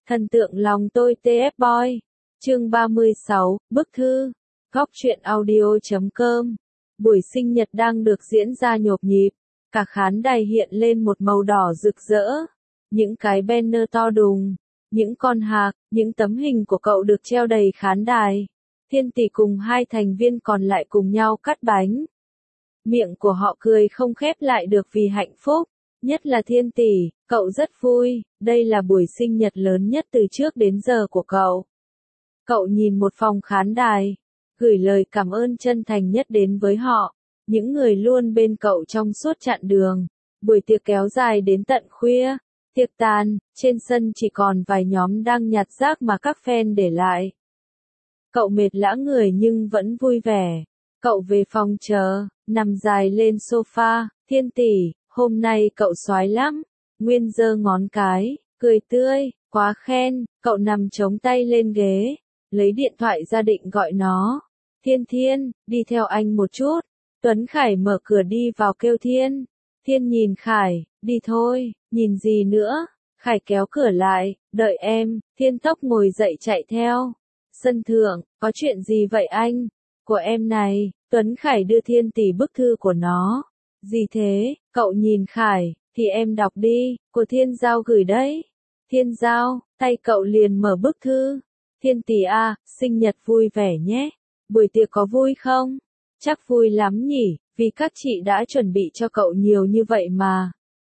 Thần tượng lòng tôi TF Boy. Chương 36, bức thư. Góc truyện audio.com. Buổi sinh nhật đang được diễn ra nhộp nhịp. Cả khán đài hiện lên một màu đỏ rực rỡ. Những cái banner to đùng, những con hạc, những tấm hình của cậu được treo đầy khán đài. Thiên Tỷ cùng hai thành viên còn lại cùng nhau cắt bánh. Miệng của họ cười không khép lại được vì hạnh phúc. Nhất là Thiên Tỷ, cậu rất vui, đây là buổi sinh nhật lớn nhất từ trước đến giờ của cậu. Cậu nhìn một phòng khán đài, gửi lời cảm ơn chân thành nhất đến với họ, những người luôn bên cậu trong suốt chặng đường. Buổi tiệc kéo dài đến tận khuya, tiệc tàn, trên sân chỉ còn vài nhóm đang nhặt rác mà các fan để lại. Cậu mệt lả người nhưng vẫn vui vẻ. Cậu về phòng chờ, nằm dài lên sofa. Thiên Tỷ, hôm nay cậu soái lắm. Nguyên giơ ngón cái, cười tươi, quá khen. Cậu nằm chống tay lên ghế, lấy điện thoại ra định gọi nó. Thiên Thiên, đi theo anh một chút. Tuấn Khải mở cửa đi vào kêu Thiên. Thiên nhìn Khải, đi thôi, nhìn gì nữa. Khải kéo cửa lại, đợi em. Thiên tốc ngồi dậy chạy theo. Sân thượng, có chuyện gì vậy anh? Của em này. Tuấn Khải đưa Thiên Tỷ bức thư của nó. Gì thế? Cậu nhìn Khải, thì em đọc đi, của Thiên Giao gửi đấy. Thiên Giao, tay cậu liền mở bức thư. Thiên Tỷ à, sinh nhật vui vẻ nhé. Buổi tiệc có vui không? Chắc vui lắm nhỉ, vì các chị đã chuẩn bị cho cậu nhiều như vậy mà.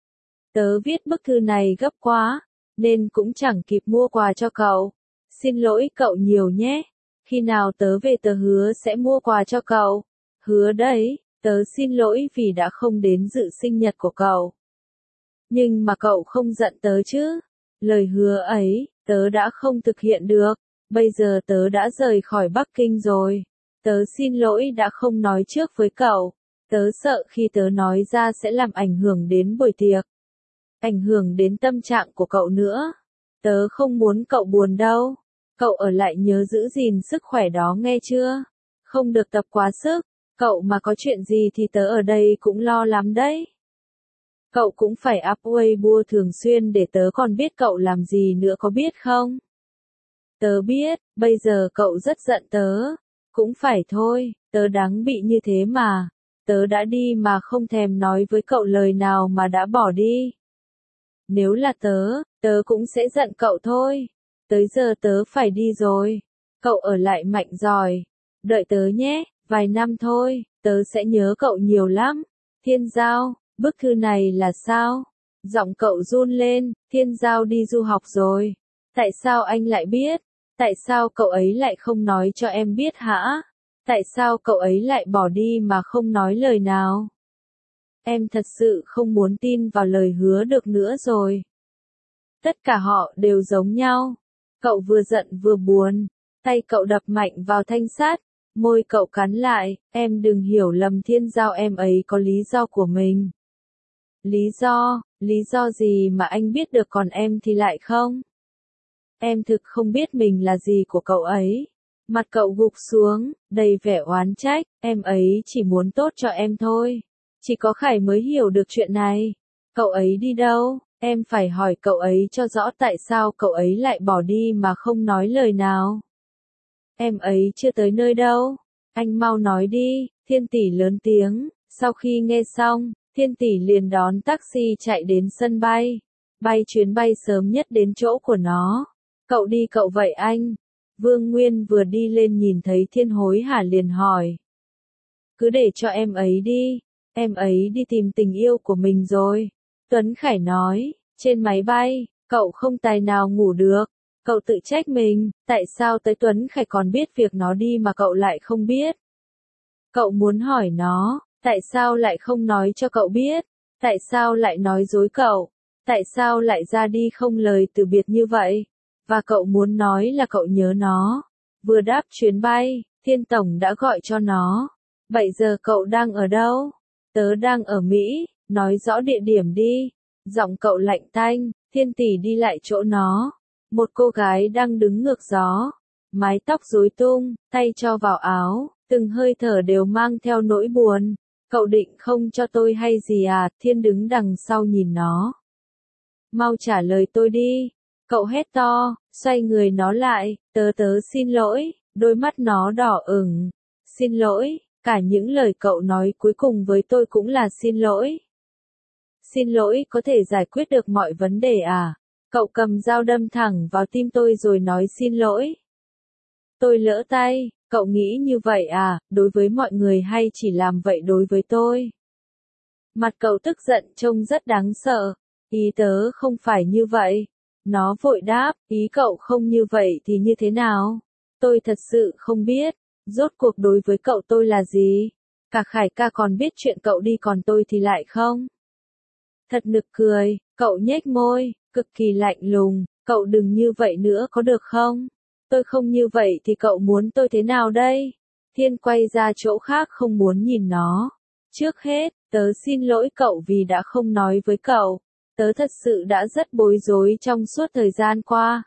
Tớ viết bức thư này gấp quá, nên cũng chẳng kịp mua quà cho cậu. Xin lỗi cậu nhiều nhé. Khi nào tớ về tớ hứa sẽ mua quà cho cậu. Hứa đấy, tớ xin lỗi vì đã không đến dự sinh nhật của cậu. Nhưng mà cậu không giận tớ chứ? Lời hứa ấy, tớ đã không thực hiện được. Bây giờ tớ đã rời khỏi Bắc Kinh rồi. Tớ xin lỗi đã không nói trước với cậu. Tớ sợ khi tớ nói ra sẽ làm ảnh hưởng đến buổi tiệc. Ảnh hưởng đến tâm trạng của cậu nữa. Tớ không muốn cậu buồn đâu. Cậu ở lại nhớ giữ gìn sức khỏe đó nghe chưa? Không được tập quá sức. Cậu mà có chuyện gì thì tớ ở đây cũng lo lắm đấy. Cậu cũng phải up Weibo thường xuyên để tớ còn biết cậu làm gì nữa có biết không? Tớ biết, bây giờ cậu rất giận tớ. Cũng phải thôi, tớ đáng bị như thế mà. Tớ đã đi mà không thèm nói với cậu lời nào mà đã bỏ đi. Nếu là tớ cũng sẽ giận cậu thôi. Tới giờ tớ phải đi rồi. Cậu ở lại mạnh giỏi. Đợi tớ nhé, vài năm thôi, tớ sẽ nhớ cậu nhiều lắm. Thiên Giao, bức thư này là sao? Giọng cậu run lên, Thiên Giao đi du học rồi. Tại sao anh lại biết? Tại sao cậu ấy lại không nói cho em biết hả? Tại sao cậu ấy lại bỏ đi mà không nói lời nào? Em thật sự không muốn tin vào lời hứa được nữa rồi. Tất cả họ đều giống nhau. Cậu vừa giận vừa buồn. Tay cậu đập mạnh vào thanh sắt. Môi cậu cắn lại. Em đừng hiểu lầm Thiên Giao, em ấy có lý do của mình. Lý do gì mà anh biết được còn em thì lại không? Em thực không biết mình là gì của cậu ấy. Mặt cậu gục xuống, đầy vẻ oán trách. Em ấy chỉ muốn tốt cho em thôi. Chỉ có Khải mới hiểu được chuyện này. Cậu ấy đi đâu? Em phải hỏi cậu ấy cho rõ tại sao cậu ấy lại bỏ đi mà không nói lời nào. Em ấy chưa tới nơi đâu. Anh mau nói đi. Thiên Tỷ lớn tiếng. Sau khi nghe xong, Thiên Tỷ liền đón taxi chạy đến sân bay. Bay chuyến bay sớm nhất đến chỗ của nó. Cậu đi cậu vậy anh? Vương Nguyên vừa đi lên nhìn thấy Thiên hối hả liền hỏi. Cứ để cho em ấy đi. Em ấy đi tìm tình yêu của mình rồi. Tuấn Khải nói. Trên máy bay, cậu không tài nào ngủ được. Cậu tự trách mình, tại sao tới Tuấn Khải còn biết việc nó đi mà cậu lại không biết. Cậu muốn hỏi nó, tại sao lại không nói cho cậu biết, tại sao lại nói dối cậu, tại sao lại ra đi không lời từ biệt như vậy. Và cậu muốn nói là cậu nhớ nó. Vừa đáp chuyến bay, Thiên Tổng đã gọi cho nó. Vậy giờ cậu đang ở đâu? Tớ đang ở Mỹ, nói rõ địa điểm đi. Giọng cậu lạnh tanh. Thiên Tỷ đi lại chỗ nó. Một cô gái đang đứng ngược gió. Mái tóc rối tung, tay cho vào áo, từng hơi thở đều mang theo nỗi buồn. Cậu định không cho tôi hay gì à? Thiên đứng đằng sau nhìn nó. Mau trả lời tôi đi. Cậu hét to, xoay người nó lại, tớ xin lỗi, đôi mắt nó đỏ ửng. Xin lỗi, cả những lời cậu nói cuối cùng với tôi cũng là xin lỗi. Xin lỗi có thể giải quyết được mọi vấn đề à? Cậu cầm dao đâm thẳng vào tim tôi rồi nói xin lỗi. Tôi lỡ tay, cậu nghĩ như vậy à, đối với mọi người hay chỉ làm vậy đối với tôi? Mặt cậu tức giận trông rất đáng sợ. Ý tớ không phải như vậy. Nó vội đáp, ý cậu không như vậy thì như thế nào? Tôi thật sự không biết, rốt cuộc đối với cậu tôi là gì? Cả Khải ca còn biết chuyện cậu đi còn tôi thì lại không? Thật nực cười, cậu nhếch môi, cực kỳ lạnh lùng, cậu đừng như vậy nữa có được không? Tôi không như vậy thì cậu muốn tôi thế nào đây? Thiên quay ra chỗ khác không muốn nhìn nó. Trước hết, tớ xin lỗi cậu vì đã không nói với cậu. Tớ thật sự đã rất bối rối trong suốt thời gian qua.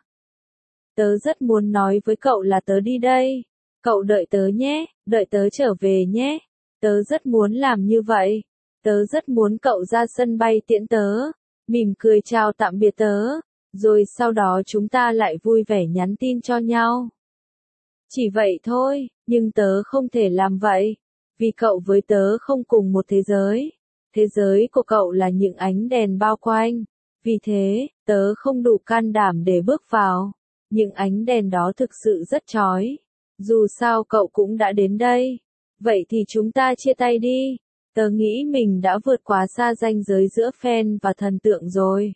Tớ rất muốn nói với cậu là tớ đi đây. Cậu đợi tớ nhé, đợi tớ trở về nhé. Tớ rất muốn làm như vậy. Tớ rất muốn cậu ra sân bay tiễn tớ. Mỉm cười chào tạm biệt tớ. Rồi sau đó chúng ta lại vui vẻ nhắn tin cho nhau. Chỉ vậy thôi, nhưng tớ không thể làm vậy. Vì cậu với tớ không cùng một thế giới. Thế giới của cậu là những ánh đèn bao quanh. Vì thế, tớ không đủ can đảm để bước vào. Những ánh đèn đó thực sự rất chói. Dù sao cậu cũng đã đến đây. Vậy thì chúng ta chia tay đi. Tớ nghĩ mình đã vượt quá xa ranh giới giữa fan và thần tượng rồi.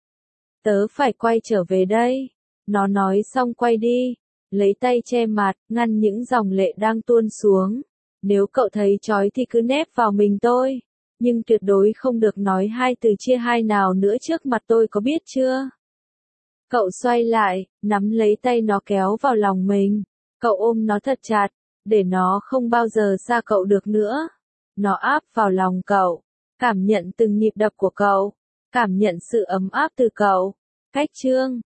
Tớ phải quay trở về đây. Nó nói xong quay đi. Lấy tay che mặt, ngăn những dòng lệ đang tuôn xuống. Nếu cậu thấy chói thì cứ nép vào mình tôi. Nhưng tuyệt đối không được nói hai từ chia hai nào nữa trước mặt tôi có biết chưa? Cậu xoay lại, nắm lấy tay nó kéo vào lòng mình. Cậu ôm nó thật chặt, để nó không bao giờ xa cậu được nữa. Nó áp vào lòng cậu, cảm nhận từng nhịp đập của cậu, cảm nhận sự ấm áp từ cậu. Cách chương